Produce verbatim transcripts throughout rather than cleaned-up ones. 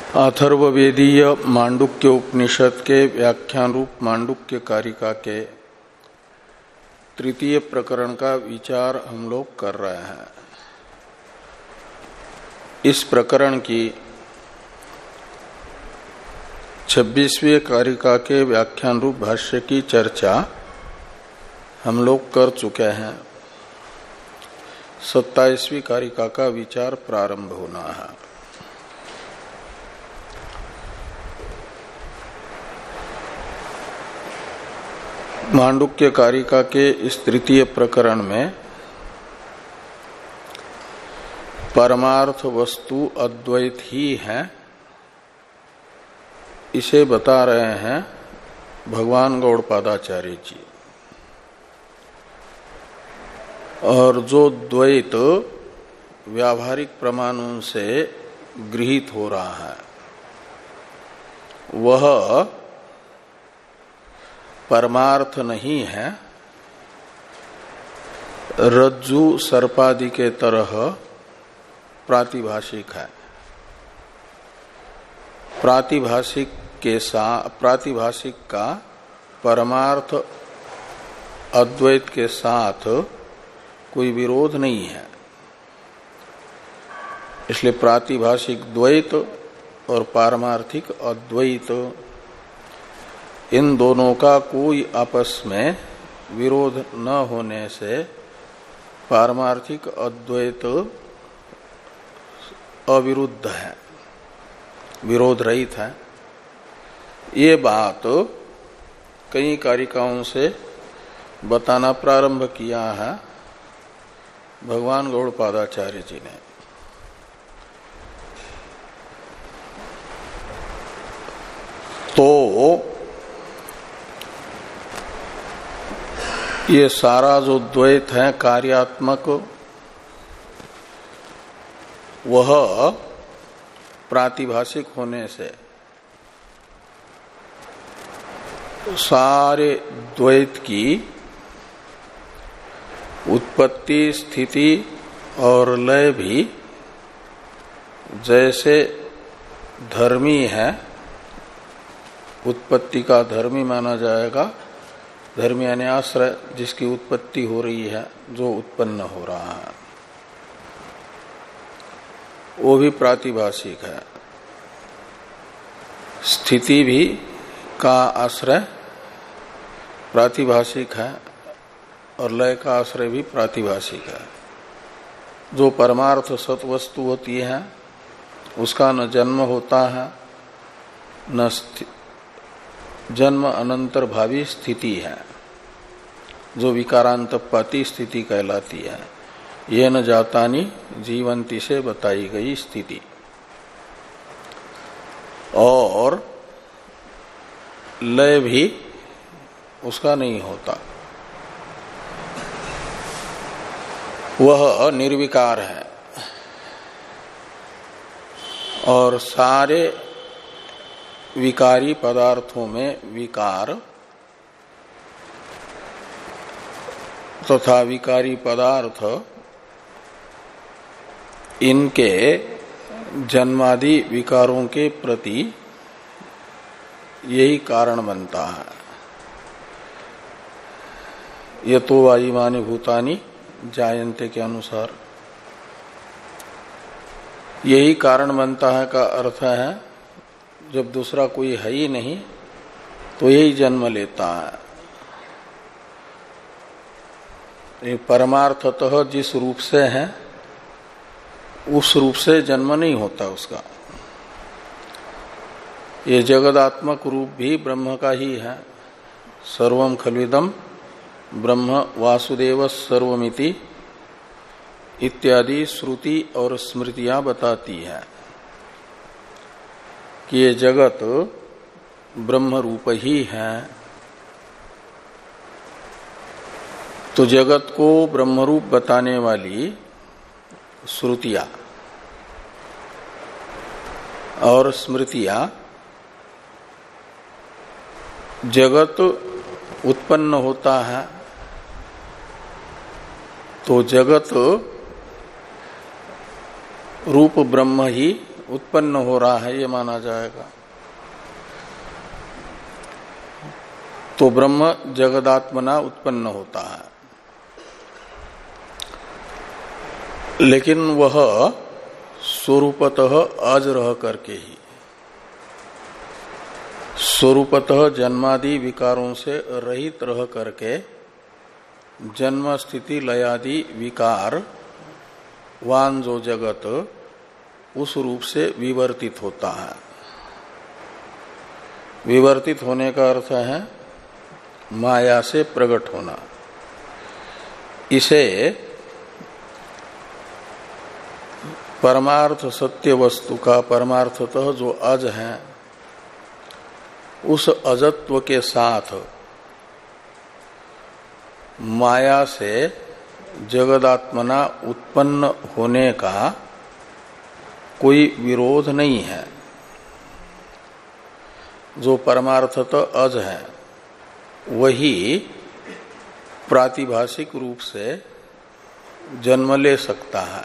अथर्ववेदीय मांडुक्य उपनिषद के व्याख्यान रूप मांडुक्य कारिका के तृतीय प्रकरण का विचार हम लोग कर रहे हैं। इस प्रकरण की छब्बीसवीं कारिका के व्याख्यान रूप भाष्य की चर्चा हम लोग कर चुके हैं। सत्ताईसवीं कारिका का विचार प्रारंभ होना है। मांडुक्य कारिका के इस तृतीय प्रकरण में परमार्थ वस्तु अद्वैत ही है, इसे बता रहे हैं भगवान गौड़पादाचार्य जी। और जो द्वैत व्यावहारिक प्रमाणों से गृहीत हो रहा है वह परमार्थ नहीं है, रज्जु सर्पादि के तरह प्रातिभाषिक है। प्रातिभाषिक के साथ प्रातिभाषिक का परमार्थ अद्वैत के साथ कोई विरोध नहीं है। इसलिए प्रातिभाषिक द्वैत और पारमार्थिक अद्वैत इन दोनों का कोई आपस में विरोध न होने से पारमार्थिक अद्वैत अविरुद्ध है, विरोध रहित है। ये बात कई कारिकाओं से बताना प्रारंभ किया है भगवान गौड़पादाचार्य जी ने। तो ये सारा जो द्वैत है कार्यात्मक, वह प्रातिभाषिक होने से सारे द्वैत की उत्पत्ति स्थिति और लय भी जैसे धर्मी है, उत्पत्ति का धर्मी माना जाएगा। धर्मी यानी आश्रय, जिसकी उत्पत्ति हो रही है, जो उत्पन्न हो रहा है वो भी प्रातिभाषिक है। स्थिति भी का आश्रय प्रातिभाषिक है और लय का आश्रय भी प्रातिभाषिक है। जो परमार्थ सत्वस्तु होती है उसका न जन्म होता है न जन्म अनंतर भावी स्थिति है, जो विकारांतपाती स्थिति कहलाती है। ये न जातानी जीवंती से बताई गई स्थिति। और लय भी उसका नहीं होता, वह निर्विकार है। और सारे विकारी पदार्थों में विकार तथा विकारी पदार्थ इनके जन्मादि विकारों के प्रति यही कारण बनता है। ये तो वायुमानी भूतानि जायन्ते के अनुसार यही कारण बनता है का अर्थ है जब दूसरा कोई है ही नहीं तो यही जन्म लेता है। ये परमार्थतः जिस रूप से है उस रूप से जन्म नहीं होता उसका। ये जगदात्मक रूप भी ब्रह्म का ही है। सर्वम खल्विदम ब्रह्म वासुदेव सर्वमिति इत्यादि श्रुति और स्मृतियां बताती है कि ये जगत ब्रह्म रूप ही है। तो जगत को ब्रह्म रूप बताने वाली श्रुतियां और स्मृतियां जगत उत्पन्न होता है तो जगत रूप ब्रह्म ही उत्पन्न हो रहा है ये माना जाएगा। तो ब्रह्म जगदात्मना उत्पन्न होता है, लेकिन वह स्वरूपतः अज रह करके ही, स्वरूपतः जन्मादि विकारों से रहित रह करके जन्म स्थिति लयादि विकार वान जो जगत उस रूप से विवर्तित होता है। विवर्तित होने का अर्थ है माया से प्रकट होना। इसे परमार्थ सत्य वस्तु का परमार्थतः जो अज है उस अजत्व के साथ माया से जगदात्मना उत्पन्न होने का कोई विरोध नहीं है। जो परमार्थतः अज है वही प्रातिभाषिक रूप से जन्म ले सकता है।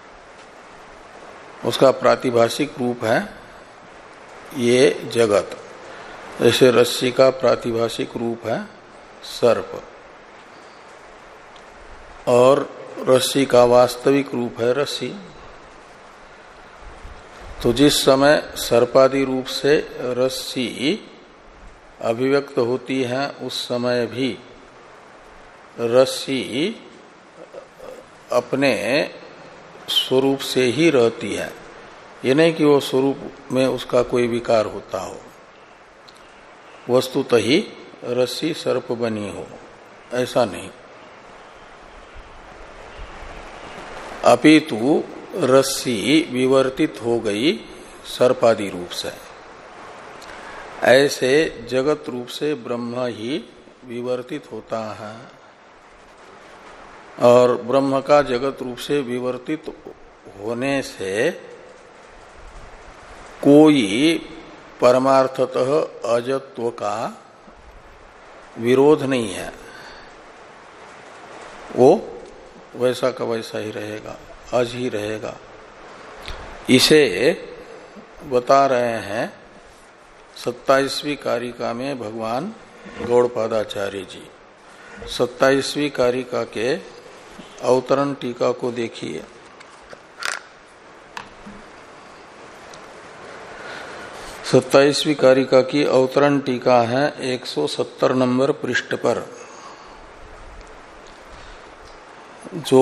उसका प्रातिभाषिक रूप है ये जगत। जैसे रस्सी का प्रातिभाषिक रूप है सर्प और रस्सी का वास्तविक रूप है रस्सी। तो जिस समय सर्पादि रूप से रस्सी अभिव्यक्त होती है उस समय भी रस्सी अपने स्वरूप से ही रहती है। ये नहीं कि वो स्वरूप में उसका कोई विकार होता हो, वस्तुतः ही रस्सी सर्प बनी हो, ऐसा नहीं। अपितु रस्सी विवर्तित हो गई सर्पादि रूप से। ऐसे जगत रूप से ब्रह्म ही विवर्तित होता है और ब्रह्म का जगत रूप से विवर्तित होने से कोई परमार्थतः अजत्व का विरोध नहीं है। वो वैसा का वैसा ही रहेगा, अज ही रहेगा। इसे बता रहे हैं सत्ताईसवीं कारिका में भगवान गौड़पादाचार्य जी। सत्ताईसवीं कारिका के अवतरण टीका को देखिए। सत्ताईसवीं कारिका की अवतरण टीका है एक सौ सत्तर नंबर पृष्ठ पर, जो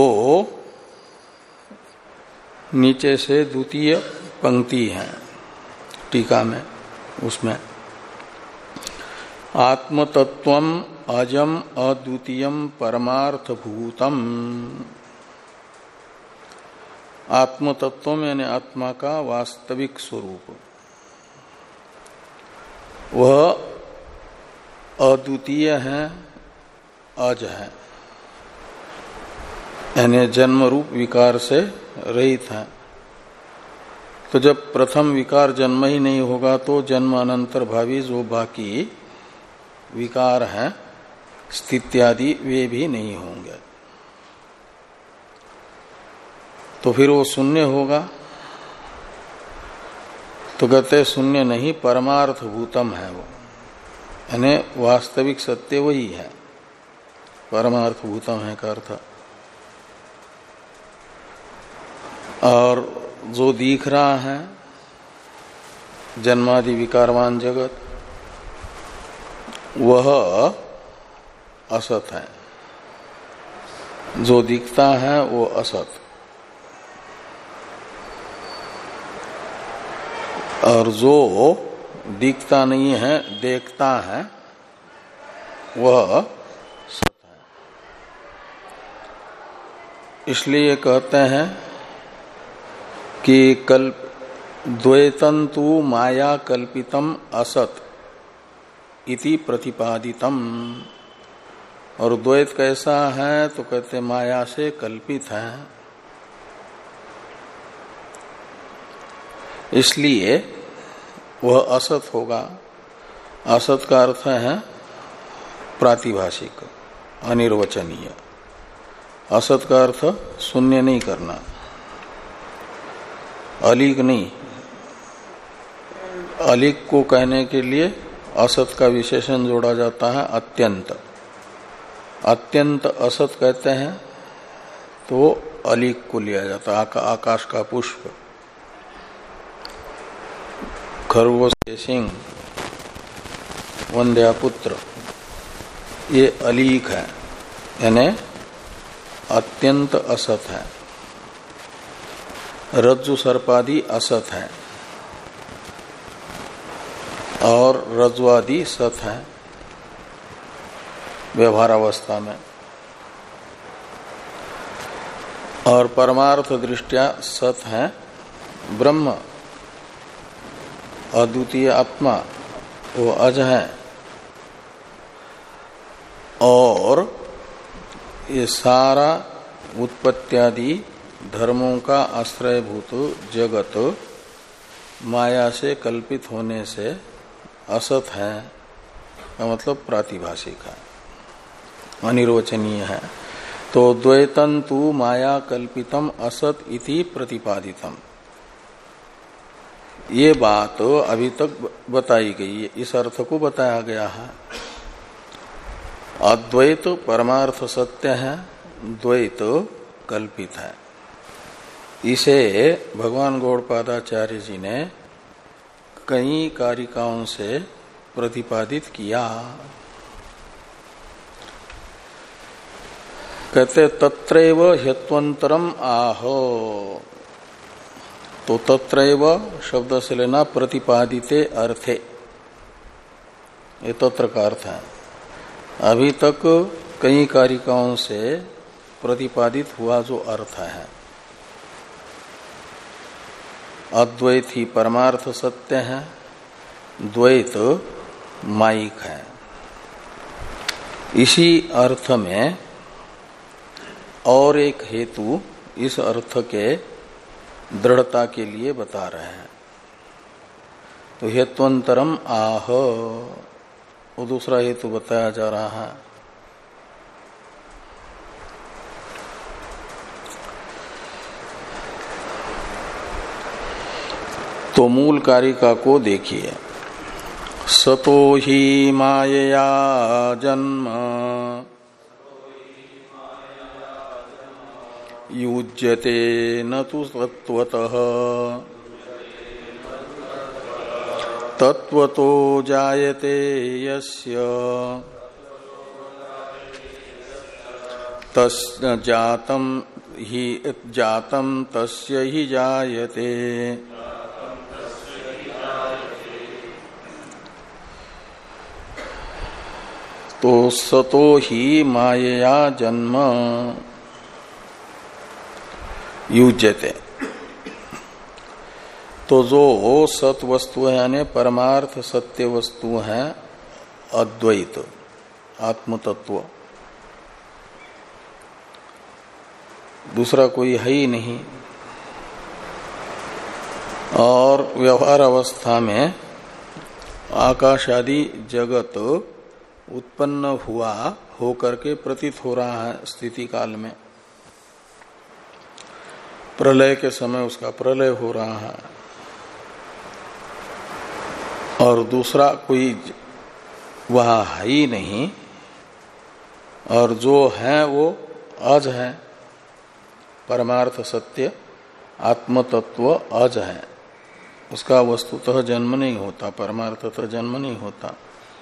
नीचे से द्वितीय पंक्ति है टीका में। उसमें आत्मतत्वम अजम अद्वितीयम परमार्थभूतम। आत्मतत्व यानी आत्मा का वास्तविक स्वरूप वह अद्वितीय है, अज है, यानी जन्म रूप विकार से रहित है। तो जब प्रथम विकार जन्म ही नहीं होगा तो जन्म अनंतर भावी जो बाकी विकार हैं स्थित्यादि वे भी नहीं होंगे। तो फिर वो शून्य होगा। तो कहते शून्य नहीं, परमार्थ भूतम है वो, यानी वास्तविक सत्य वही है। परमार्थ भूतम है का अर्थ। और जो दिख रहा है जन्मादि विकारवान जगत वह असत है। जो दिखता है वो असत, और जो दिखता नहीं है देखता है वह सत है। इसलिए कहते हैं कि कल्प द्वैतंतु माया कल्पितम असत इति प्रतिपादितम। और द्वैत कैसा है तो कहते माया से कल्पित है। इसलिए वह असत होगा। असत का अर्थ है प्रातिभाषिक, अनिर्वचनीय। असत का अर्थ शून्य नहीं करना, अलीक नहीं, अलिक को कहने के लिए असत का विशेषण जोड़ा जाता है अत्यंत। अत्यंत असत कहते हैं तो अलिक को लिया जाता है। आका, आकाश का पुष्प, खरगोश के सिंह, वंद्यापुत्र, ये अलीक है, यानी अत्यंत असत है। रज्जु सर्पादि असत है और रज्ज्वादि सत है व्यवहार अवस्था में, और परमार्थ दृष्टिया सत है ब्रह्म, अद्वितीय आत्मा, वो अज है। और ये सारा उत्पत्त्यादि धर्मों का आश्रयभूत जगत माया से कल्पित होने से असत है, का मतलब प्रातिभाषिक है, अनिर्वचनीय है। तो द्वैतं तु माया कल्पितम असत इति प्रतिपादितम, ये बात अभी तक बताई गई है, इस अर्थ को बताया गया है। अद्वैत परमार्थ सत्य है, द्वैत कल्पित है। इसे भगवान गौड़पादाचार्य जी ने कई कारिकाओं से प्रतिपादित किया। कहते तत्रैव ह्यत्वंतरम आहो, तो तत्रैव शब्द से लेना प्रतिपादिते अर्थे, ये तत्र का अर्थ है। अभी तक कई कारिकाओं से प्रतिपादित हुआ जो अर्थ है, अद्वैत ही परमार्थ सत्य है, द्वैत मायिक है। इसी अर्थ में और एक हेतु इस अर्थ के दृढ़ता के लिए बता रहे हैं। तो हेत्वंतरम आह, वो दूसरा हेतु बताया जा रहा है। तो मूल कारिका को देखिए। सतो ही मायया जन्म युज्यते न तु तत्वतः, तत्वतो जायते यस्य तस्य जातम ही जातम तस्य ही जायते। तो सतो ही मायया जन्म युज्यते, तो जो सत वस्तु है यानी परमार्थ सत्य वस्तु है अद्वैत आत्म तत्व, दूसरा कोई है ही नहीं। और व्यवहार अवस्था में आकाश आदि जगत उत्पन्न हुआ होकर के प्रतीत हो रहा है स्थिति काल में, प्रलय के समय उसका प्रलय हो रहा है, और दूसरा कोई वहां है ही नहीं, और जो है वो अज है, परमार्थ सत्य आत्म तत्व अज है, उसका वस्तुतः जन्म नहीं होता, परमार्थतः जन्म नहीं होता।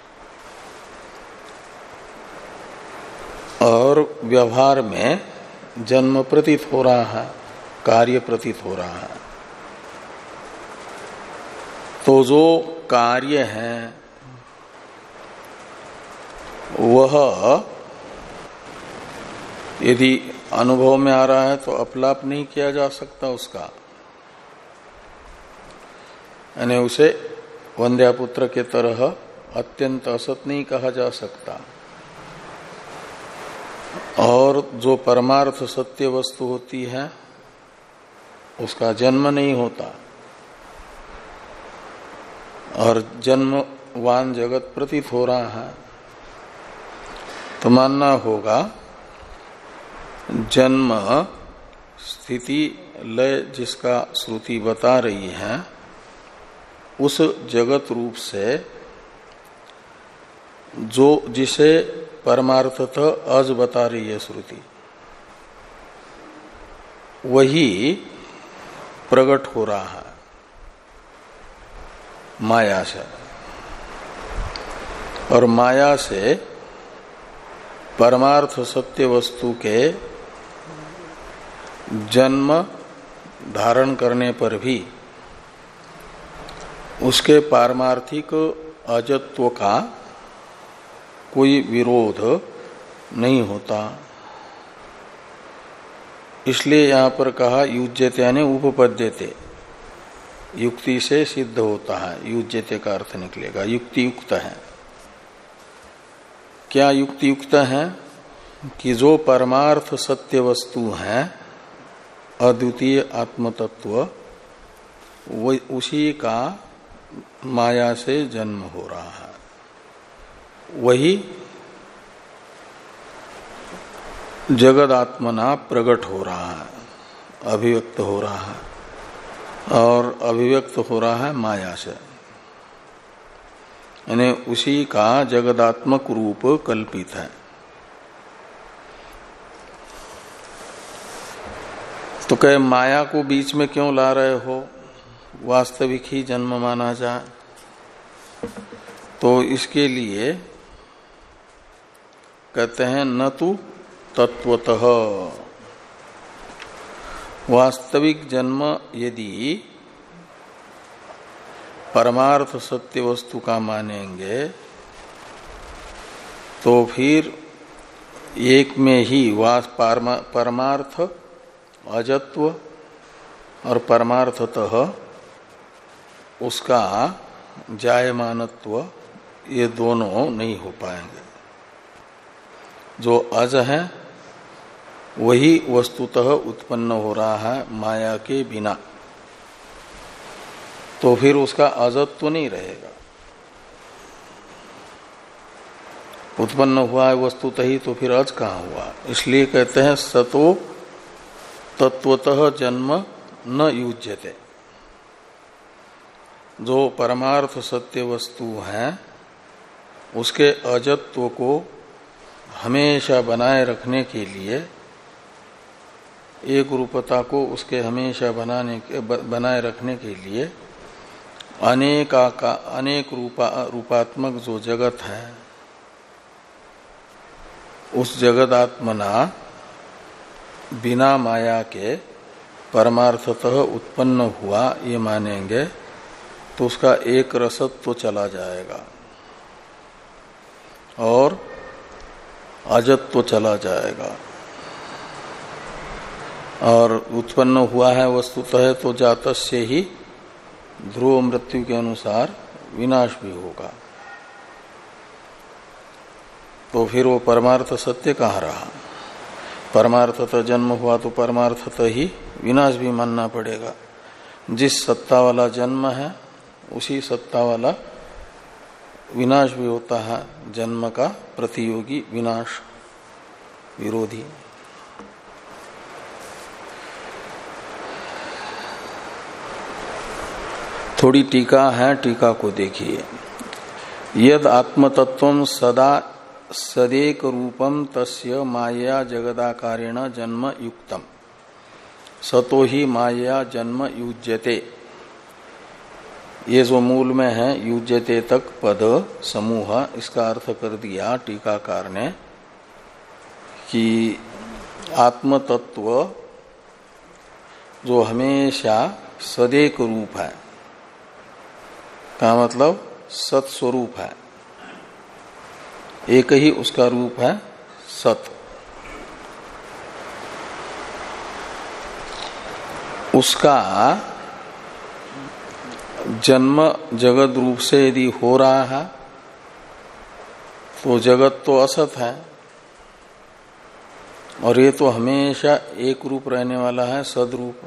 और व्यवहार में जन्म प्रतीत हो रहा है, कार्य प्रतीत हो रहा है। तो जो कार्य है वह यदि अनुभव में आ रहा है तो अपलाप नहीं किया जा सकता उसका, यानी उसे वंद्यापुत्र के तरह अत्यंत असत नहीं कहा जा सकता। और जो परमार्थ सत्य वस्तु होती है उसका जन्म नहीं होता, और जन्मवान जगत प्रतीत हो रहा है, तो मानना होगा जन्म स्थिति लय जिसका श्रुति बता रही है उस जगत रूप से जो जिसे परमार्थतः अज बता रही है श्रुति, वही प्रकट हो रहा है माया से, और माया से परमार्थ सत्य वस्तु के जन्म धारण करने पर भी उसके पारमार्थिक अजत्व का कोई विरोध नहीं होता। इसलिए यहां पर कहा युज्यते यानी उपपद्यते, युक्ति से सिद्ध होता है। युज्यते का अर्थ निकलेगा युक्ति युक्त है। क्या युक्ति युक्त है कि जो परमार्थ सत्य वस्तु है अद्वितीय आत्मतत्व, वो उसी का माया से जन्म हो रहा है, वही जगदात्मना प्रकट हो रहा है, अभिव्यक्त हो रहा है, और अभिव्यक्त हो रहा है माया से, यानी उसी का जगदात्मक रूप कल्पित है। तो कहे माया को बीच में क्यों ला रहे हो, वास्तविक ही जन्म माना जाए? तो इसके लिए कहते हैं न तो तत्वतः, वास्तविक जन्म यदि परमार्थ सत्य वस्तु का मानेंगे तो फिर एक में ही वास परमार्थ अजत्व और परमार्थतः उसका जायमानत्व, ये दोनों नहीं हो पाएंगे। जो अज है वही वस्तुतः उत्पन्न हो रहा है माया के बिना, तो फिर उसका अजत्व नहीं रहेगा। उत्पन्न हुआ है वस्तुतः ही, तो फिर अज कहाँ हुआ? इसलिए कहते हैं सतो तत्वतः जन्म न युज्यते। जो परमार्थ सत्य वस्तु है उसके अजत्व को हमेशा बनाए रखने के लिए, एक रूपता को उसके हमेशा बनाने के बनाए रखने के लिए अनेक का अनेक रूपा रूपात्मक जो जगत है, उस जगदात्मना बिना माया के परमार्थतः उत्पन्न हुआ ये मानेंगे तो उसका एक रसत्व तो चला जाएगा और अजत्व तो चला जाएगा, और उत्पन्न हुआ है वस्तुतः तो जातस्य ही ध्रुव मृत्यु के अनुसार विनाश भी होगा। तो फिर वो परमार्थ सत्य कहाँ रहा? परमार्थतः जन्म हुआ तो परमार्थतः ही विनाश भी मानना पड़ेगा। जिस सत्ता वाला जन्म है उसी सत्ता वाला विनाश भी होता है, जन्म का प्रतियोगी विनाश विरोधी। थोड़ी टीका है, टीका को देखिए। यद आत्मतत्वं सदा सदेक रूपम तस्य माया जगदाकारेण जन्म युक्तम सतो ही माया जन्म युज्यते। ये जो मूल में है युज्यते तक पद समूह, इसका अर्थ कर दिया टीकाकार ने कि आत्मतत्व जो हमेशा सदेक रूप है, का मतलब सत्स्वरूप है, एक ही उसका रूप है सत। उसका जन्म जगत रूप से यदि हो रहा है तो जगत तो असत है, और ये तो हमेशा एक रूप रहने वाला है, सदरूप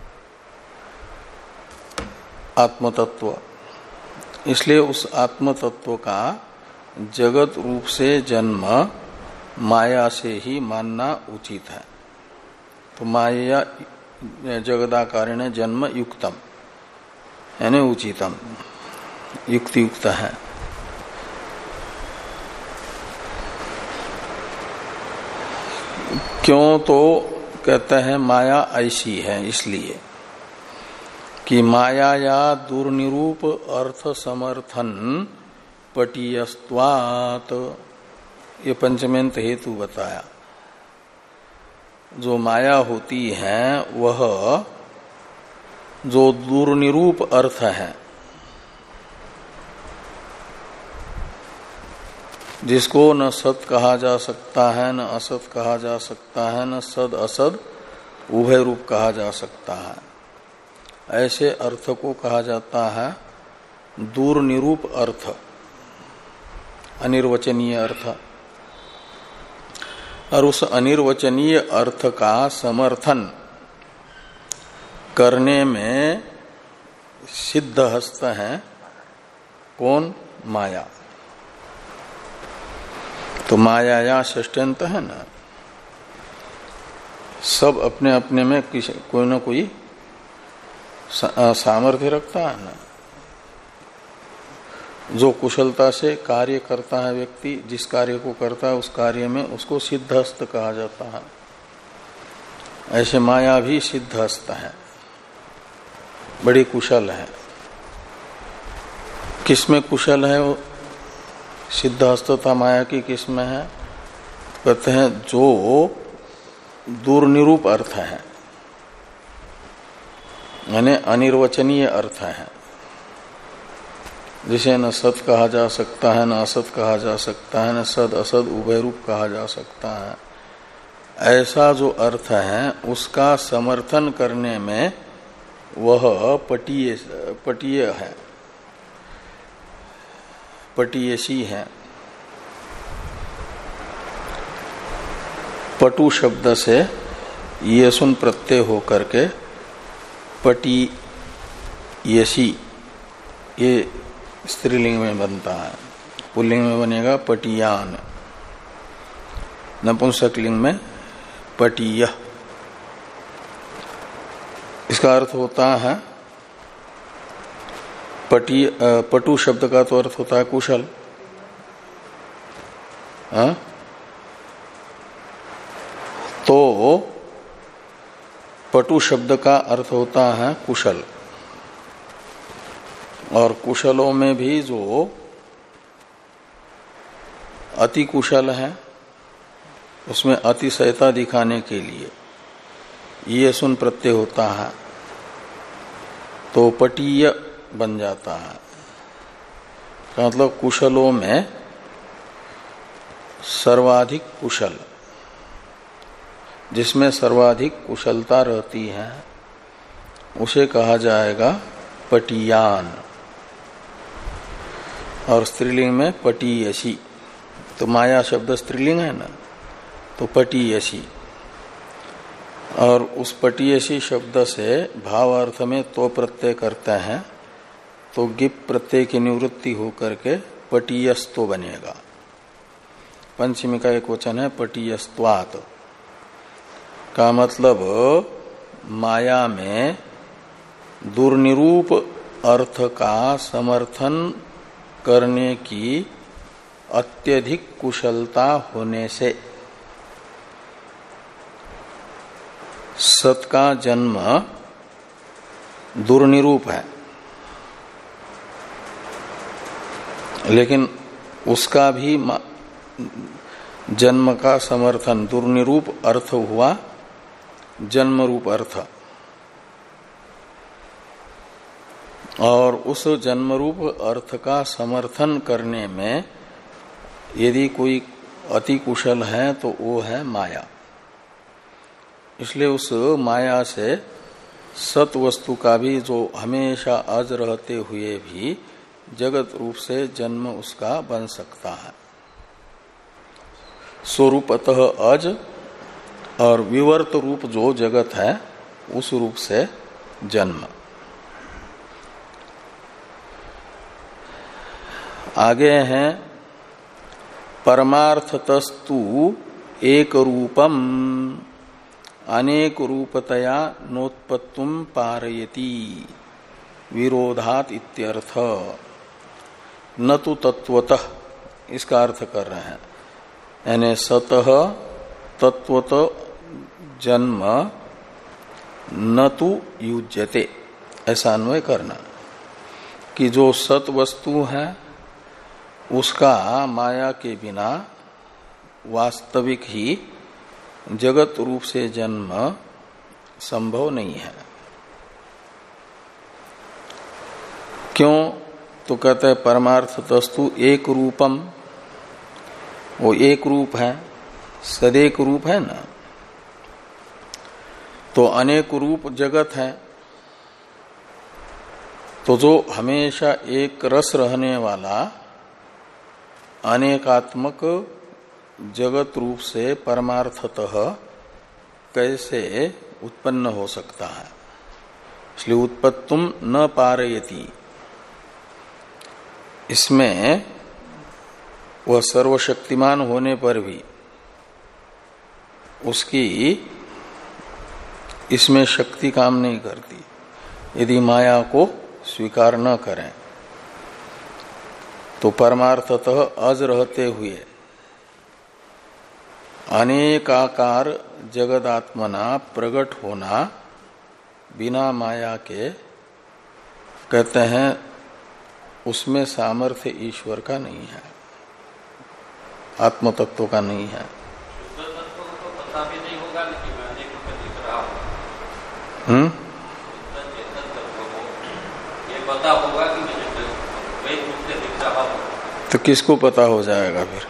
आत्मतत्व। इसलिए उस आत्मतत्व का जगत रूप से जन्म माया से ही मानना उचित है। तो माया जगदाकारेण जन्म युक्तम यानी उचितम, युक्ति युक्त है। क्यों? तो कहते हैं माया ऐसी है इसलिए कि माया या दुर्निरूप अर्थ समर्थन पटीयस्त्वात्, ये पंचमेंत हेतु बताया। जो माया होती है वह जो दुर्निरूप अर्थ है, जिसको न सत कहा जा सकता है न असत कहा जा सकता है, न सद असद उभय रूप कहा जा सकता है, ऐसे अर्थ को कहा जाता है दुर्निरूप अर्थ, अनिर्वचनीय अर्थ। और उस अनिर्वचनीय अर्थ का समर्थन करने में सिद्ध हस्त है कौन? माया। तो माया या षष्ठ्यंत है ना, सब अपने अपने में कोई ना कोई सामर्थ्य रखता है ना। जो कुशलता से कार्य करता है व्यक्ति, जिस कार्य को करता है उस कार्य में उसको सिद्धहस्त कहा जाता है। ऐसे माया भी सिद्धहस्त है, बड़ी कुशल है। किसमें कुशल है वो? सिद्धहस्तता माया की किसमें है? कहते हैं जो दुर्निरूप अर्थ है, यानी अनिर्वचनीय अर्थ है, जिसे न सत कहा जा सकता है, न असत कहा जा सकता है, न सद असद उभय रूप कहा जा सकता है, ऐसा जो अर्थ है उसका समर्थन करने में वह पटीय पटीय है, पटीयसी है। पटु शब्द से ये सुन प्रत्यय हो करके पटीयसी, ये स्त्रीलिंग में बनता है, पुल्लिंग में बनेगा पटियान, नपुंसकलिंग में पटीय। इसका अर्थ होता है पटी, पटु शब्द का तो अर्थ होता है कुशल, हा? तो पटु शब्द का अर्थ होता है कुशल, और कुशलों में भी जो अति कुशल है उसमें अतिशयता दिखाने के लिए ये सुन प्रत्यय होता है, तो पटीय बन जाता है। मतलब कुशलों में सर्वाधिक कुशल, जिसमें सर्वाधिक कुशलता रहती है उसे कहा जाएगा पटीयान। और स्त्रीलिंग में पटीयसी, तो माया शब्द स्त्रीलिंग है ना, तो पटीयसी। और उस पटीयसी शब्द से भाव अर्थ में तो प्रत्यय करते हैं, तो गिप प्रत्यय की निवृत्ति होकर के पटीयस्तो बनेगा। पंचमी का एक वचन है पटीयस्त्वात्, का मतलब माया में दुर्निरूप अर्थ का समर्थन करने की अत्यधिक कुशलता होने से सत का जन्म दुर्निरूप है, लेकिन उसका भी जन्म का समर्थन, दुर्निरूप अर्थ हुआ जन्म रूप अर्थ, और उस जन्म रूप अर्थ का समर्थन करने में यदि कोई अति कुशल है तो वो है माया। इसलिए उस माया से सत वस्तु का भी, जो हमेशा अज रहते हुए भी जगत रूप से जन्म उसका बन सकता है, स्वरूपतः अज, और विवर्त रूप जो जगत है उस रूप से जन्म। आगे हैं परमार्थतस्तु एक रूपम अनेक रूपतया नोत्पत्तुम पारयति विरोधात इत्यर्थ। न तो तत्वतः, इसका अर्थ कर रहे हैं। यानी सतः तत्वतः जन्म न तो युज्यते, ऐसा अन्वय करना कि जो सत वस्तु है उसका माया के बिना वास्तविक ही जगत रूप से जन्म संभव नहीं है। क्यों? तो कहते हैं परमार्थ तस्तु एक रूपम, वो एक रूप है, सदैक रूप है ना। तो अनेक रूप जगत है, तो जो हमेशा एक रस रहने वाला अनेकात्मक जगत रूप से परमार्थतः कैसे उत्पन्न हो सकता है? इसलिए उत्पत्तुम न पारयति, इसमें वह सर्वशक्तिमान होने पर भी उसकी इसमें शक्ति काम नहीं करती यदि माया को स्वीकार न करें। तो परमार्थतः अज रहते हुए अनेकाकार जगदात्मना प्रकट होना बिना माया के, कहते हैं उसमें सामर्थ्य ईश्वर का नहीं है, आत्म तत्व का नहीं है। हम्म पता होगा कि मुझे रूप से दिख रहा हो, तो किसको पता हो जाएगा फिर?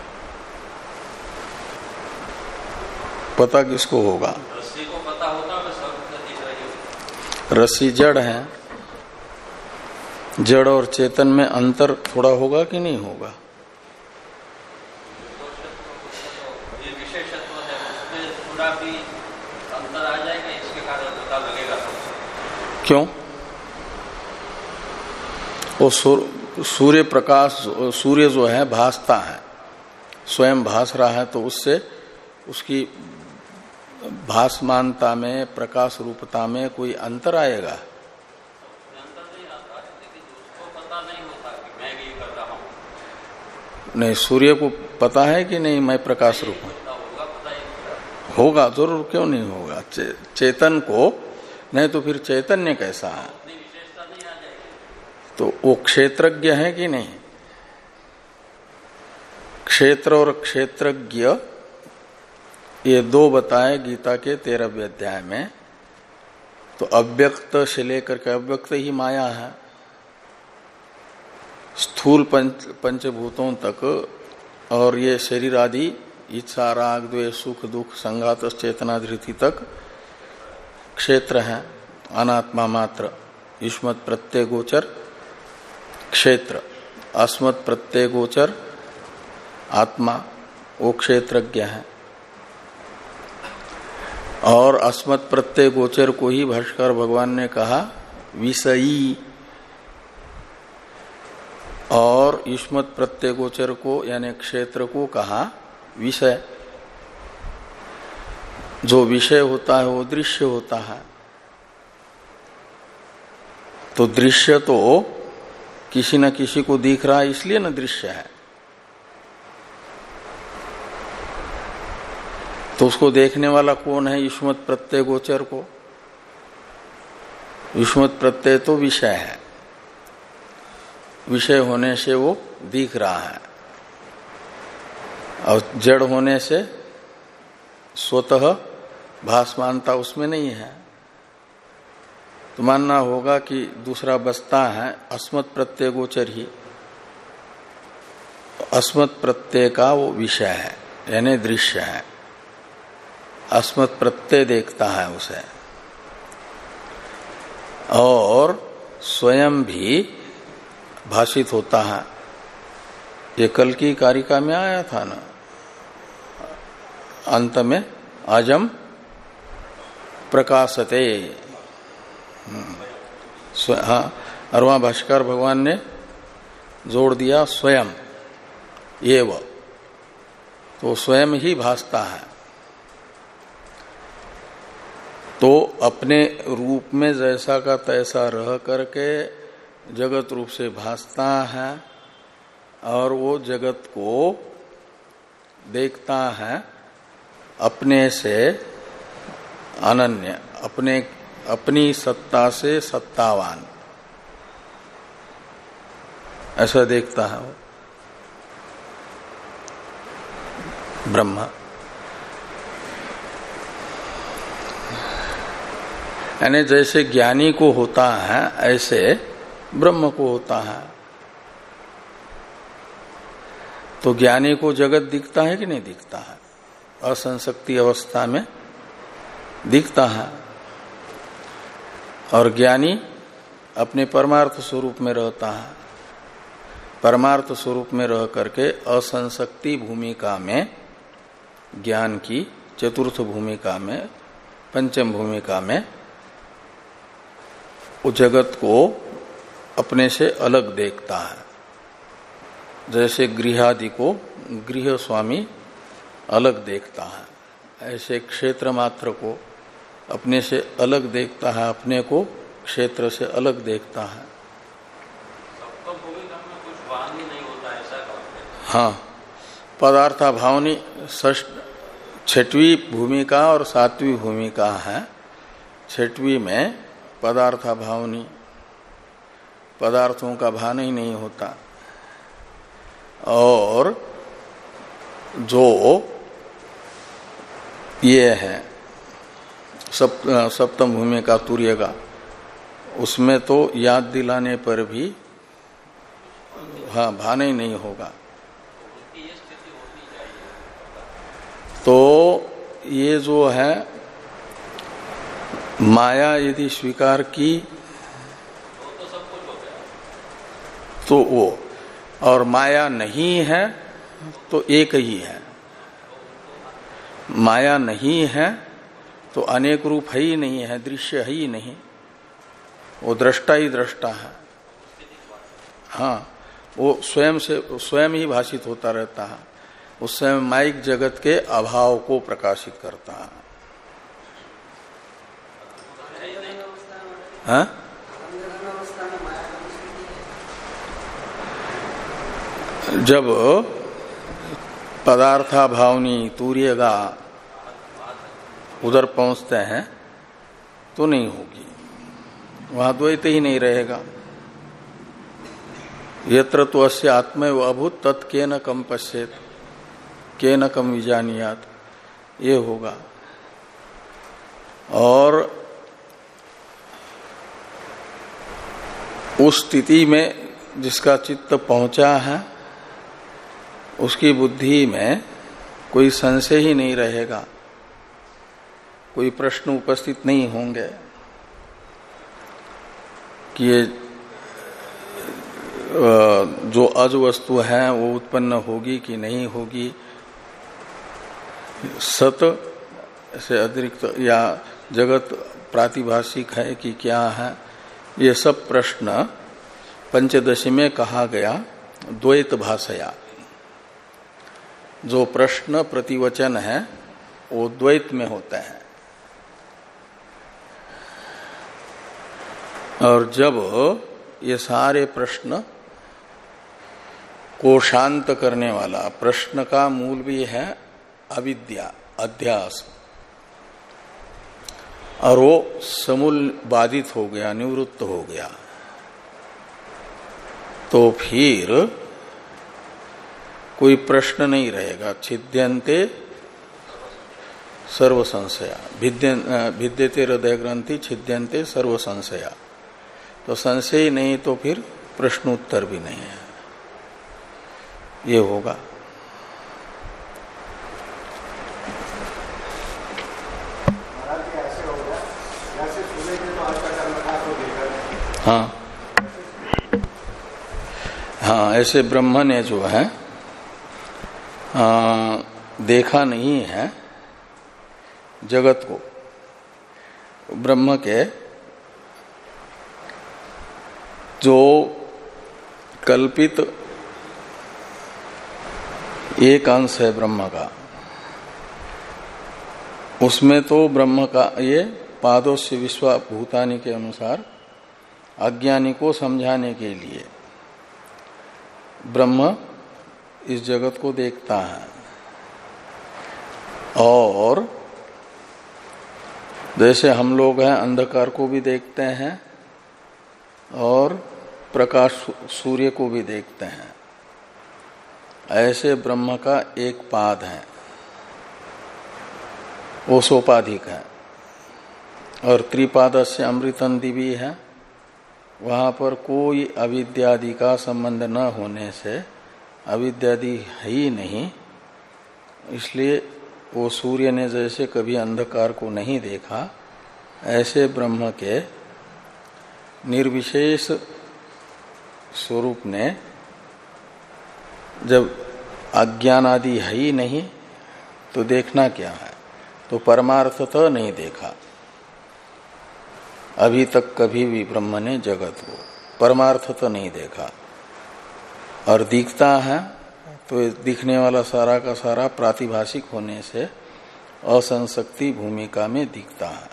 पता किसको होगा? रस्सी को पता होता है सब दिख रही है। रस्सी जड़ है, जड़ और चेतन में अंतर थोड़ा होगा कि नहीं होगा? ये विशेषत्व है, उसमें थोड़ा भी अंतर आ जाएगा, इसके कारण पता लगेगा। क्यों? वो सूर्य प्रकाश, सूर्य जो है भासता है, स्वयं भास रहा है, तो उससे उसकी भासमानता में, प्रकाश रूपता में कोई अंतर आएगा? अंतर नहीं आता, लेकिन उसको पता नहीं होता कि मैं ये कर रहा हूं। नहीं, सूर्य को पता है कि नहीं मैं प्रकाश रूप हूं? होगा जरूर, क्यों नहीं होगा? चे, चेतन को नहीं तो फिर चैतन्य कैसा है? तो वो क्षेत्रज्ञ है कि नहीं? क्षेत्र और क्षेत्रज्ञ ये दो बताए गीता के तेरहवें अध्याय में। तो अव्यक्त से लेकर के अव्यक्त ही माया है, स्थूल पंच पंचभूतों तक, और ये शरीर आदि इच्छा राग द्वेष सुख दुख संघात चेतना धृति तक क्षेत्र है, अनात्मा मात्र। युष्मत् प्रत्यय गोचर क्षेत्र, अस्मत् प्रत्यय गोचर आत्मा, वो क्षेत्रज्ञ है। और अस्मत् प्रत्यय गोचर को ही भाष्कर भगवान ने कहा विषयी, और युष्मत् प्रत्यय गोचर को यानी क्षेत्र को कहा विषय। जो विषय होता है वो दृश्य होता है। तो दृश्य तो किसी न किसी को दिख रहा है, इसलिए न दृश्य है। तो उसको देखने वाला कौन है? युष्मत् प्रत्यय गोचर को। युष्मत् प्रत्यय तो विषय है, विषय होने से वो दिख रहा है, और जड़ होने से स्वतः भासमानता उसमें नहीं है। तो मानना होगा कि दूसरा बसता है अस्मत् प्रत्यय गोचर ही। अस्मत् प्रत्यय का वो विषय है यानी दृश्य है, अस्मत् प्रत्यय देखता है उसे, और स्वयं भी भाषित होता है। ये कल की कारिका में आया था ना, अंत में अजम प्रकाशते। हाँ, और वहां भाष्कर भगवान ने जोड़ दिया स्वयं एव, तो स्वयं ही भासता है। तो अपने रूप में जैसा का तैसा रह करके जगत रूप से भासता है, और वो जगत को देखता है अपने से अनन्य, अपने अपनी सत्ता से सत्तावान, ऐसा देखता है वो ब्रह्मा। यानी जैसे ज्ञानी को होता है ऐसे ब्रह्म को होता है। तो ज्ञानी को जगत दिखता है कि नहीं दिखता है? असंशक्ति अवस्था में दिखता है। और ज्ञानी अपने परमार्थ स्वरूप में रहता है। परमार्थ स्वरूप में रह करके असंशक्ति भूमिका में, ज्ञान की चतुर्थ भूमिका में, पंचम भूमिका में वो जगत को अपने से अलग देखता है। जैसे गृहादि को गृह स्वामी अलग देखता है, ऐसे क्षेत्र मात्र को अपने से अलग देखता है, अपने को क्षेत्र से अलग देखता है। हाँ, पदार्थाभावनी छठवीं भूमिका और सातवीं भूमिका है। छठवीं में पदार्थाभावनी, पदार्थों का भान ही नहीं होता। और जो ये है सप, सप्तम भूमिका तुर्यगा, उसमें तो याद दिलाने पर भी हाँ भान ही नहीं होगा। तो ये जो है माया यदि स्वीकार की तो वो, और माया नहीं है तो एक ही है। माया नहीं है तो अनेक रूप है ही नहीं है, दृश्य है ही नहीं, वो दृष्टा ही दृष्टा है। हाँ, वो स्वयं से स्वयं ही भाषित होता रहता है, उस समय माइक जगत के अभाव को प्रकाशित करता है। हाँ? जब पदार्थाभावनी तुर्यगा उधर पहुंचते हैं तो नहीं होगी, वहां द्वैत ही नहीं रहेगा। यत्र तो अस्य आत्मैव अभूत तत् केन कम पश्येत केन कम विजानियात, ये होगा। और उस स्थिति में जिसका चित्त पहुंचा है उसकी बुद्धि में कोई संशय ही नहीं रहेगा, कोई प्रश्न उपस्थित नहीं होंगे कि ये जो अज वस्तु है वो उत्पन्न होगी कि नहीं होगी, सत से अतिरिक्त या जगत प्रातिभाषिक है कि क्या है। ये सब प्रश्न पंचदशी में कहा गया द्वैत भाषया। जो प्रश्न प्रतिवचन है वो द्वैत में होते हैं। और जब ये सारे प्रश्न को शांत करने वाला, प्रश्न का मूल भी है अविद्या, अध्यास, और वो समूल बाधित हो गया, निवृत्त हो गया, तो फिर कोई प्रश्न नहीं रहेगा। छिद्यन्ते सर्व संशया, भिद्यते हृदय ग्रंथि छिद्यन्ते सर्व संशया। तो संशय नहीं तो फिर प्रश्नोत्तर भी नहीं है, ये होगा। हाँ हाँ, ऐसे ब्रह्म ने जो है आ, देखा नहीं है जगत को। ब्रह्म के जो कल्पित एक अंश है ब्रह्म का, उसमें तो ब्रह्म का ये पादोस्य विश्वभूतानि के अनुसार अज्ञानी को समझाने के लिए ब्रह्म इस जगत को देखता है। और जैसे हम लोग हैं अंधकार को भी देखते हैं और प्रकाश सूर्य को भी देखते हैं, ऐसे ब्रह्म का एक पाद है, वो सोपाधिक है। और त्रिपादस्य अमृतं दिवी है, वहां पर कोई अविद्यादि का संबंध न होने से अविद्यादि है ही नहीं, इसलिए वो सूर्य ने जैसे कभी अंधकार को नहीं देखा, ऐसे ब्रह्म के निर्विशेष स्वरूप ने जब अज्ञान आदि है ही नहीं तो देखना क्या है, तो परमार्थतः नहीं देखा अभी तक कभी भी ब्रह्म ने जगत को परमार्थतः नहीं देखा। और दिखता है तो दिखने वाला सारा का सारा प्रातिभाषिक होने से असंशक्ति भूमिका में दिखता है,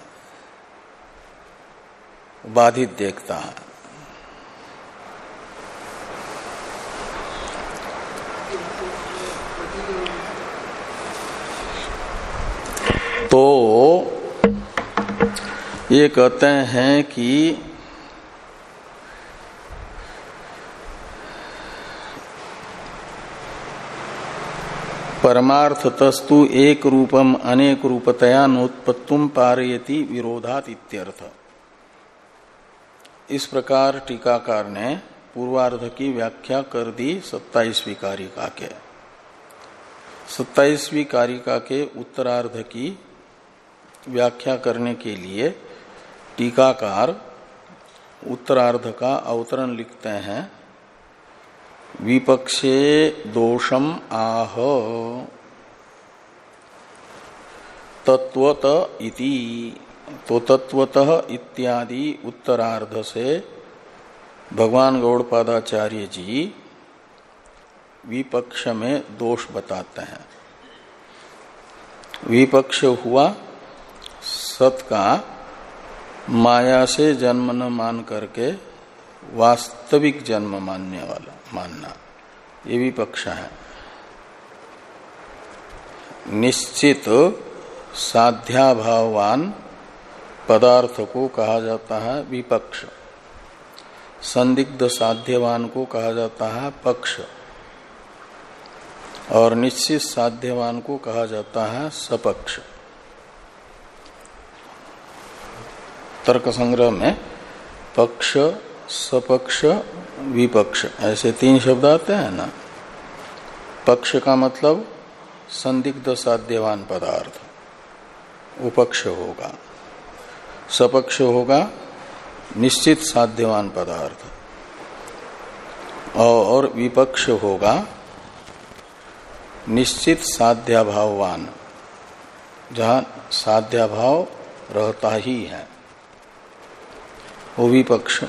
बाधित देखता है। तो ये कहते हैं कि परमार्थतस्तु एक रूपम अनेक रूपतया नोत्पत्तुम पारयति विरोधात इत्यर्थ। इस प्रकार टीकाकार ने पूर्वार्ध की व्याख्या कर दी सत्ताईसवीं कारिका के। सत्ताईसवीं कारिका के उत्तरार्ध की व्याख्या करने के लिए टीकाकार उत्तरार्ध का अवतरण लिखते हैं। विपक्षे दोषम आह तत्वत इति। तो तत्वतः इत्यादि उत्तरार्ध से भगवान गौड़पादाचार्य जी विपक्ष में दोष बताते हैं। विपक्ष हुआ सत का माया से जन्म न मान करके वास्तविक जन्म मानने वाला मानना, ये विपक्ष है। निश्चित साध्याभावान पदार्थ को कहा जाता है विपक्ष, संदिग्ध साध्यवान को कहा जाता है पक्ष, और निश्चित साध्यवान को कहा जाता है सपक्ष। तर्क संग्रह में पक्ष, सपक्ष, विपक्ष ऐसे तीन शब्द आते हैं ना। पक्ष का मतलब संदिग्ध साध्यवान पदार्थ, वो पक्ष होगा। सपक्ष होगा निश्चित साध्यवान पदार्थ, और विपक्ष होगा निश्चित साध्याभाववान, जहां साध्याभाव रहता ही है, वो विपक्ष।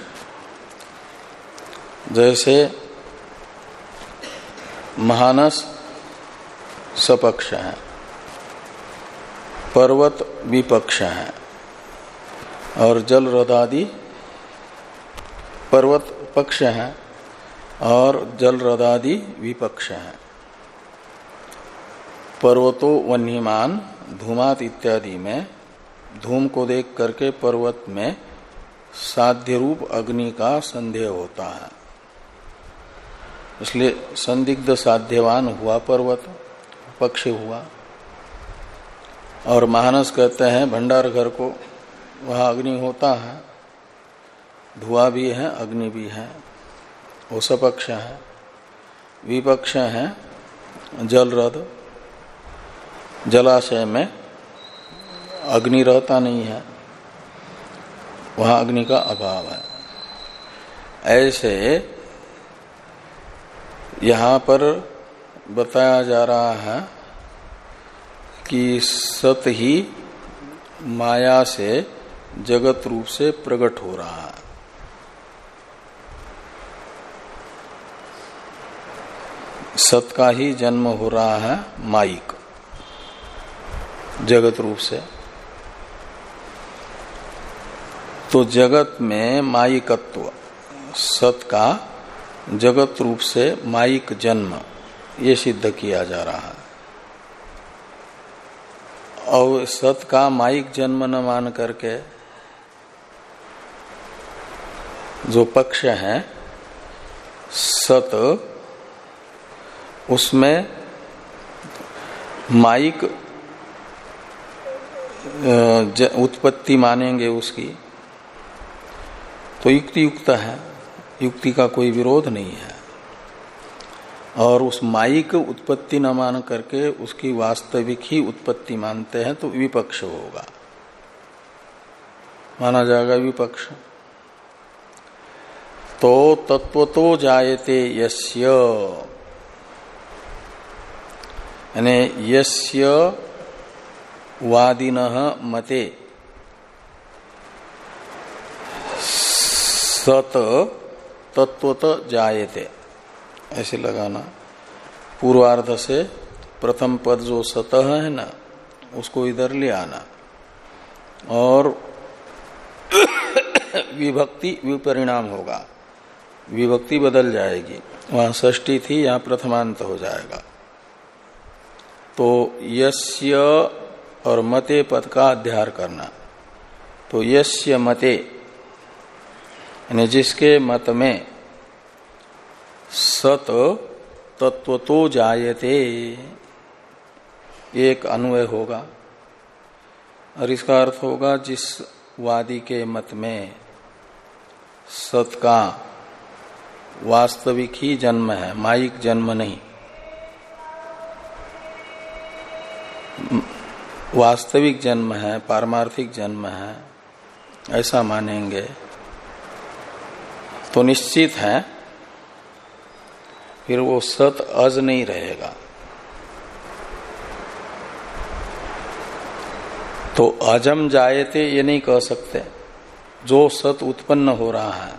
जैसे महानस सपक्ष है, पर्वत विपक्ष है, और जल हृदादि पर्वत पक्ष है और जल हृदादि विपक्ष है। पर्वतो वन्यमान धूमात इत्यादि में धूम को देख करके पर्वत में साध्य रूप अग्नि का संदेह होता है, इसलिए संदिग्ध साध्यवान हुआ पर्वत, पक्ष हुआ। और महानस कहते हैं भंडार घर को, वहां अग्नि होता है, धुआं भी है अग्नि भी है, वो सपक्ष है। विपक्ष है जलरथ, जलाशय में अग्नि रहता नहीं है, वहां अग्नि का अभाव है। ऐसे यहां पर बताया जा रहा है कि सत ही माया से जगत रूप से प्रकट हो रहा है। सत का ही जन्म हो रहा है माइक जगत रूप से। तो जगत में माइकत्व, सत का जगत रूप से माइक जन्म ये सिद्ध किया जा रहा है। और सत का माइक जन्म न मान करके जो पक्ष है सत, उसमें माइक उत्पत्ति मानेंगे उसकी, तो युक्ति युक्त है, युक्ति का कोई विरोध नहीं है। और उस माइक उत्पत्ति न मान करके उसकी वास्तविक ही उत्पत्ति मानते हैं तो विपक्ष होगा, माना जाएगा विपक्ष। तो तत्वतो जायते यस्य, यानी यस्य वादिनः मते सत तत्वत जायते, ऐसे लगाना। पूर्वार्ध से प्रथम पद जो सतः है ना, उसको इधर ले आना और विभक्ति विपरिणाम होगा, विभक्ति बदल जाएगी। वहां षष्ठी थी, यहाँ प्रथमांत हो जाएगा। तो यस्य और मते पद का अध्यार करना। तो यस्य मते, यानी जिसके मत में सत तत्वतो जायते, एक अन्वय होगा। और इसका अर्थ होगा जिस वादी के मत में सत का वास्तविक ही जन्म है, माइक जन्म नहीं, वास्तविक जन्म है, पारमार्थिक जन्म है, ऐसा मानेंगे तो निश्चित है फिर वो सत अज नहीं रहेगा। तो अजम जायते ये नहीं कह सकते। जो सत उत्पन्न हो रहा है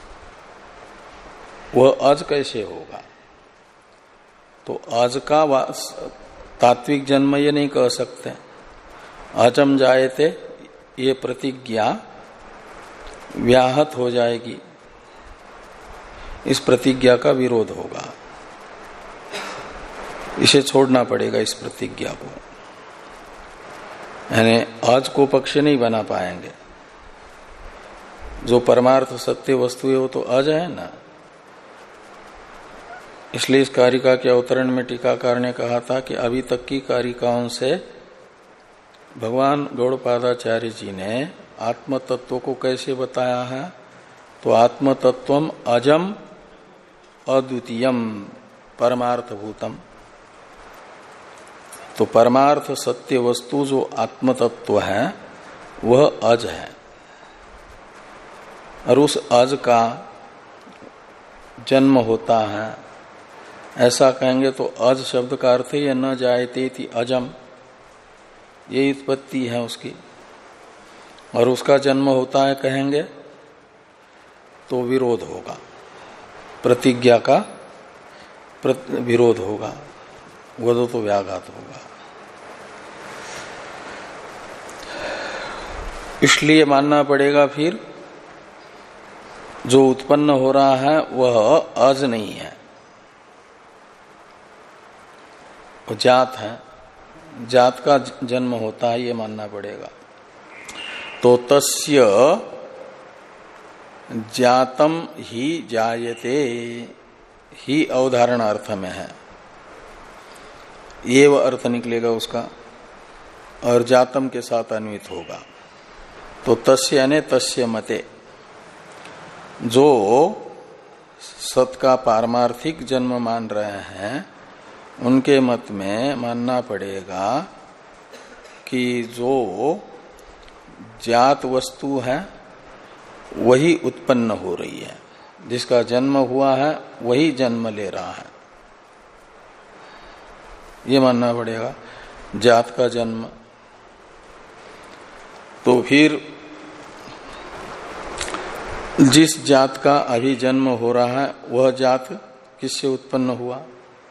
वह अज कैसे होगा? तो अज का तात्विक जन्म ये नहीं कह सकते। अजम जायते ये प्रतिज्ञा व्याहत हो जाएगी, इस प्रतिज्ञा का विरोध होगा, इसे छोड़ना पड़ेगा इस प्रतिज्ञा को, यानी आज को पक्ष नहीं बना पाएंगे। जो परमार्थ सत्य वस्तु है वो तो अज है ना। इसलिए इस कारिका के अवतरण में टीकाकार ने कहा था कि अभी तक की कारिकाओं से भगवान गौड़पादाचार्य जी ने आत्म तत्व को कैसे बताया है? तो आत्म तत्वम अजम अद्वितीयम परमार्थ भूतम। तो परमार्थ सत्य वस्तु जो आत्म तत्व है वह अज है, और उस अज का जन्म होता है। ऐसा कहेंगे तो अज शब्द का अर्थ है न जायते थी अजम, ये उत्पत्ति है उसकी, और उसका जन्म होता है कहेंगे तो विरोध होगा, प्रतिज्ञा का विरोध होगा, वह तो व्याघात होगा। इसलिए मानना पड़ेगा फिर जो उत्पन्न हो रहा है वह अज नहीं है, वो जात है, जात का जन्म होता है, ये मानना पड़ेगा। तो तस्य जातम ही जायते, ही अवधारण अर्थ में है, ये वह अर्थ निकलेगा उसका, और जातम के साथ अन्वित होगा। तो तस्य यानी तस्य मते, जो सत का पारमार्थिक जन्म मान रहे हैं उनके मत में मानना पड़ेगा कि जो जात वस्तु है वही उत्पन्न हो रही है, जिसका जन्म हुआ है वही जन्म ले रहा है, ये मानना पड़ेगा जात का जन्म। तो फिर जिस जात का अभी जन्म हो रहा है वह जात किससे उत्पन्न हुआ?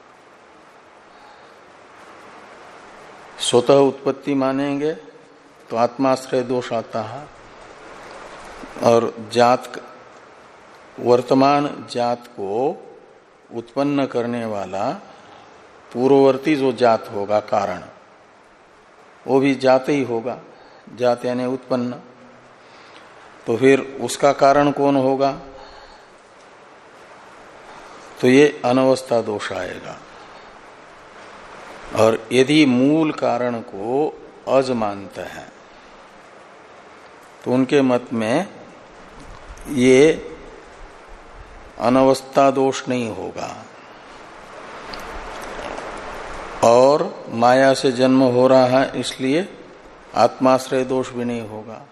स्वतः उत्पत्ति मानेंगे तो आत्माश्रय दोष आता है, और जात वर्तमान जात को उत्पन्न करने वाला पूर्ववर्ती जो जात होगा कारण, वो भी जात ही होगा, जात यानी उत्पन्न। तो फिर उसका कारण कौन होगा? तो ये अनवस्था दोष आएगा। और यदि मूल कारण को अज मानते हैं तो उनके मत में ये अनवस्था दोष नहीं होगा और माया से जन्म हो रहा है इसलिए आत्माश्रय दोष भी नहीं होगा।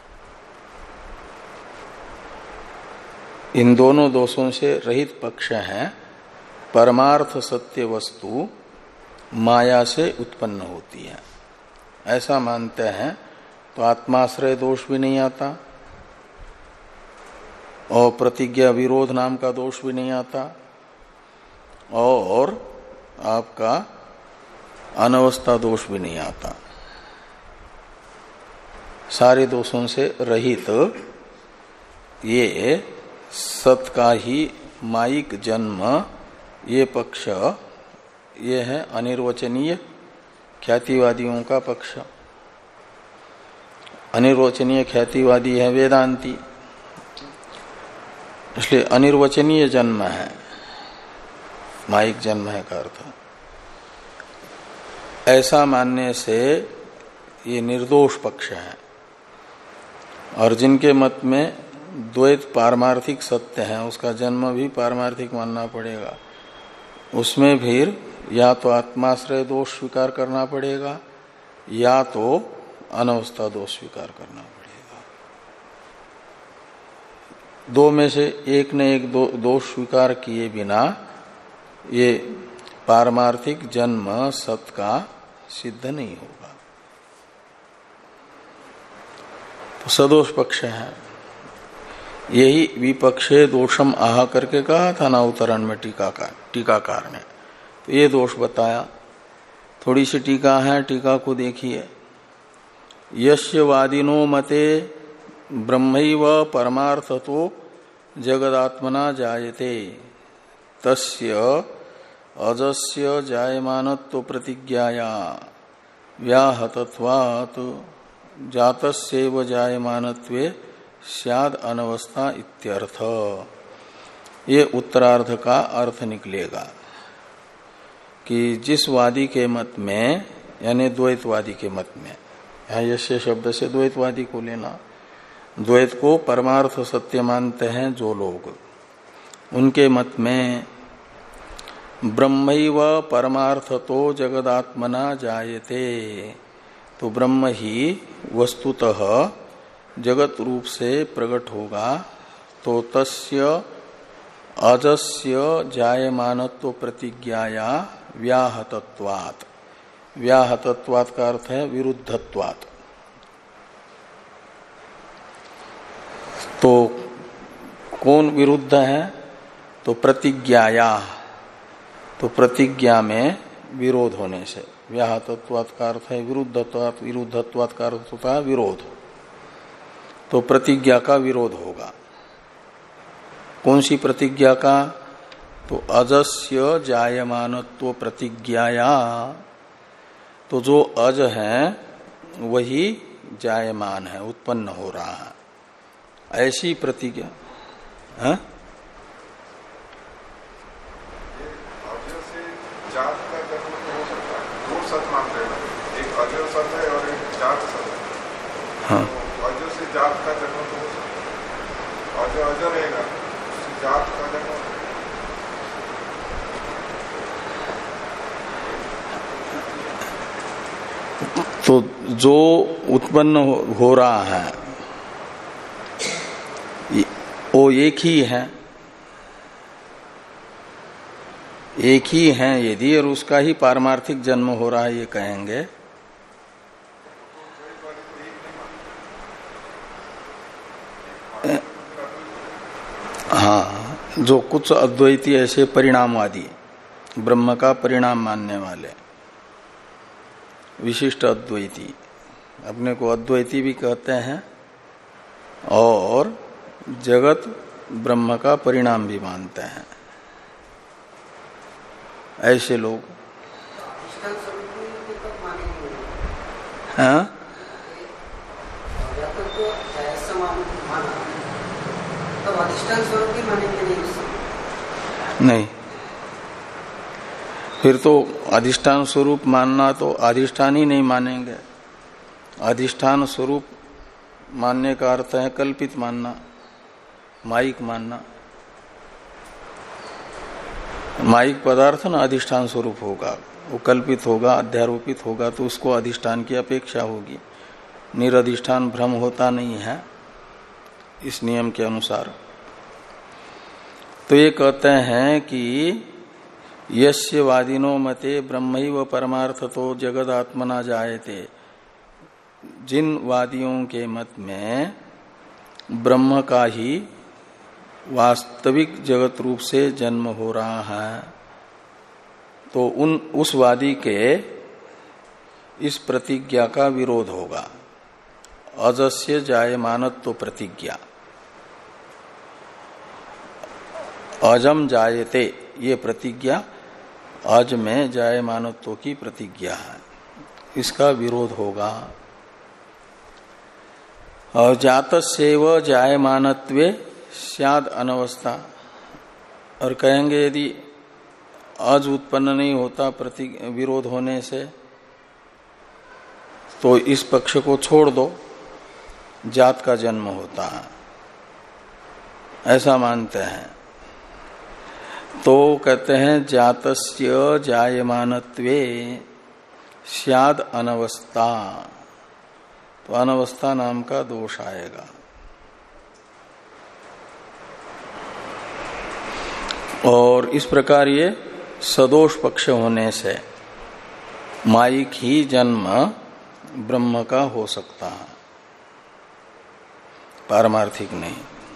इन दोनों दोषों से रहित पक्ष है परमार्थ सत्य वस्तु माया से उत्पन्न होती है, ऐसा मानते हैं तो आत्माश्रय दोष भी नहीं आता और प्रतिज्ञा विरोध नाम का दोष भी नहीं आता और आपका अनवस्था दोष भी नहीं आता। सारे दोषों से रहित ये सत का ही मायिक जन्म ये पक्ष, ये है अनिर्वचनीय ख्यातिवादियों का पक्ष। अनिर्वचनीय ख्यातिवादी है वेदांती, इसलिए अनिर्वचनीय जन्म है, मायिक जन्म है का अर्थ। ऐसा मानने से ये निर्दोष पक्ष है। और जिनके मत में द्वैत पारमार्थिक सत्य है, उसका जन्म भी पारमार्थिक मानना पड़ेगा, उसमें फिर या तो आत्माश्रय दोष स्वीकार करना पड़ेगा या तो अनवस्था दोष स्वीकार करना पड़ेगा। दो में से एक न एक दो दोष स्वीकार किए बिना ये पारमार्थिक जन्म सत का सिद्ध नहीं होगा। तो सदोष पक्ष है। यही विपक्षे दोषम आह करके कहा था ना उतरण में टीकाकार टीकाकार ने, तो ये दोष बताया। थोड़ी सी टीका है, टीका को देखिए। यस्य वादिनो मते ब्रह्मैव परमार्थतो जगदात्मना जायते तस्य अजस्य जायमानत्व प्रतिज्ञाया व्याहतत्वात् जातस्यैव जायमानत्वे स्याद अनवस्था इत्यर्थ। ये उत्तरार्ध का अर्थ निकलेगा कि जिस वादी के मत में, यानी द्वैतवादी के मत में, यहाँ यस्य शब्द से द्वैतवादी को लेना, द्वैत को परमार्थ सत्य मानते हैं जो लोग, उनके मत में ब्रह्मैव परमार्थतो जगदात्मना जायते, तो ब्रह्म ही वस्तुतः जगत रूप से प्रकट होगा। तो तस्य अजस्य जायमानत्व प्रतिज्ञाया व्याहतत्वात्, व्याहतत्वात् का अर्थ है विरुद्धत्वात्। तो कौन विरुद्ध है? तो प्रतिज्ञाया, तो प्रतिज्ञा में विरोध होने से। व्याहतत्वात् का अर्थ है विरुद्धत्वात्, विरुद्धत्वात् का अर्थ होता है विरोध। तो प्रतिज्ञा का विरोध होगा। कौन सी प्रतिज्ञा का? तो अजस्य जायमानत्व प्रतिज्ञाया, तो जो अज है वही जायमान है, उत्पन्न हो रहा है, ऐसी प्रतिज्ञा है? अजर से जात का जन्म हो सकता है, दो सत मानते हैं, एक अजर सत है और एक जात सत है। हाँ, अजर से जात का जन्म हो सकता है, अजर अजर रहेगा, उससे जात का जन्म। तो जो उत्पन्न हो, हो रहा है वो एक ही है, एक ही है यदि, और उसका ही पारमार्थिक जन्म हो रहा है ये कहेंगे। हाँ, जो कुछ अद्वैती ऐसे परिणामवादी, ब्रह्म का परिणाम मानने वाले विशिष्ट अद्वैती, अपने को अद्वैती भी कहते हैं और जगत ब्रह्म का परिणाम भी मानते हैं, ऐसे लोग हाँ नहीं, फिर तो अधिष्ठान स्वरूप मानना तो अधिष्ठान ही नहीं मानेंगे। अधिष्ठान स्वरूप मानने का अर्थ है कल्पित मानना, माइक मानना। माइक पदार्थ ना अधिष्ठान स्वरूप होगा, वो कल्पित होगा, अध्यारोपित होगा, तो उसको अधिष्ठान की अपेक्षा होगी। निरधिष्ठान भ्रम होता नहीं है इस नियम के अनुसार। तो ये कहते हैं कि यस्य वादिनो मते ब्रह्मैव परमार्थतो जगदात्मना जायते, जिन वादियों के मत में ब्रह्म का ही वास्तविक जगत रूप से जन्म हो रहा है, तो उन उस वादी के इस प्रतिज्ञा का विरोध होगा। अजस्य जायमानत्व प्रतिज्ञा, अजम जायते ये प्रतिज्ञा अज में जायमानत्व की प्रतिज्ञा है, इसका विरोध होगा। और जातस्यैव जायमानत्वे स्याद अनवस्था, और कहेंगे यदि अज उत्पन्न नहीं होता प्रति विरोध होने से तो इस पक्ष को छोड़ दो, जात का जन्म होता है, ऐसा मानते हैं। तो कहते हैं जातस्य जायमानत्वे स्याद अनवस्था, तो अनवस्था नाम का दोष आएगा। और इस प्रकार ये सदोष पक्ष होने से माइक ही जन्म ब्रह्म का हो सकता है, पारमार्थिक नहीं।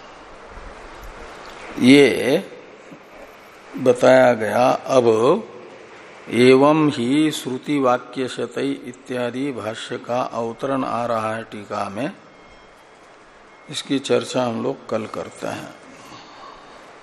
ये बताया गया। अब एवं ही श्रुति वाक्य शतई इत्यादि भाष्य का अवतरण आ रहा है टीका में, इसकी चर्चा हम लोग कल करते हैं।